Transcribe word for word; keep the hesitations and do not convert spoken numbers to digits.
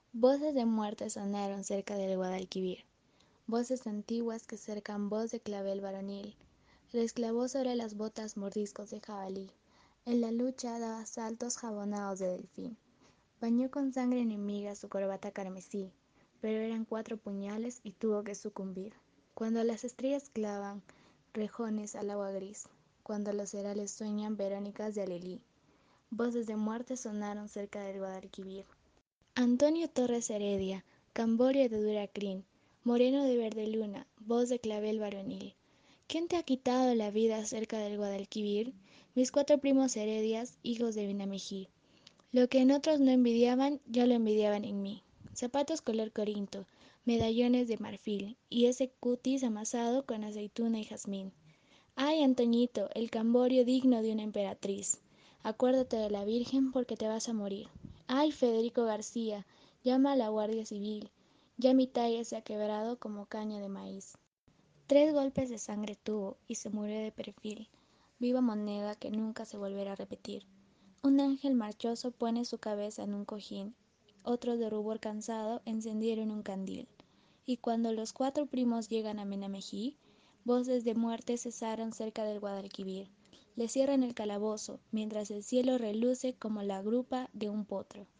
Voces de muerte sonaron cerca del Guadalquivir, voces antiguas que cercan voz de clavel varonil. Resclavó sobre las botas mordiscos de jabalí, en la lucha daba saltos jabonados de delfín. Bañó con sangre enemiga su corbata carmesí, pero eran cuatro puñales y tuvo que sucumbir. Cuando las estrellas clavan rejones al agua gris, cuando los herales sueñan verónicas de alelí, voces de muerte sonaron cerca del Guadalquivir. Antonio Torres Heredia, Camborio de dura crin, moreno de verde luna, voz de clavel varonil. ¿Quién te ha quitado la vida cerca del Guadalquivir? Mis cuatro primos Heredias, hijos de Binamejí. Lo que en otros no envidiaban, ya lo envidiaban en mí. Zapatos color corinto, medallones de marfil, y ese cutis amasado con aceituna y jazmín. Ay, Antoñito, el Camborio digno de una emperatriz. Acuérdate de la Virgen porque te vas a morir. Ay, Federico García, llama a la Guardia Civil. Ya mi talle se ha quebrado como caña de maíz. Tres golpes de sangre tuvo y se murió de perfil. Viva moneda que nunca se volverá a repetir. Un ángel marchoso pone su cabeza en un cojín. Otros de rubor cansado encendieron un candil. Y cuando los cuatro primos llegan a Menamejí, voces de muerte cesaron cerca del Guadalquivir. Le cierran el calabozo, mientras el cielo reluce como la grupa de un potro.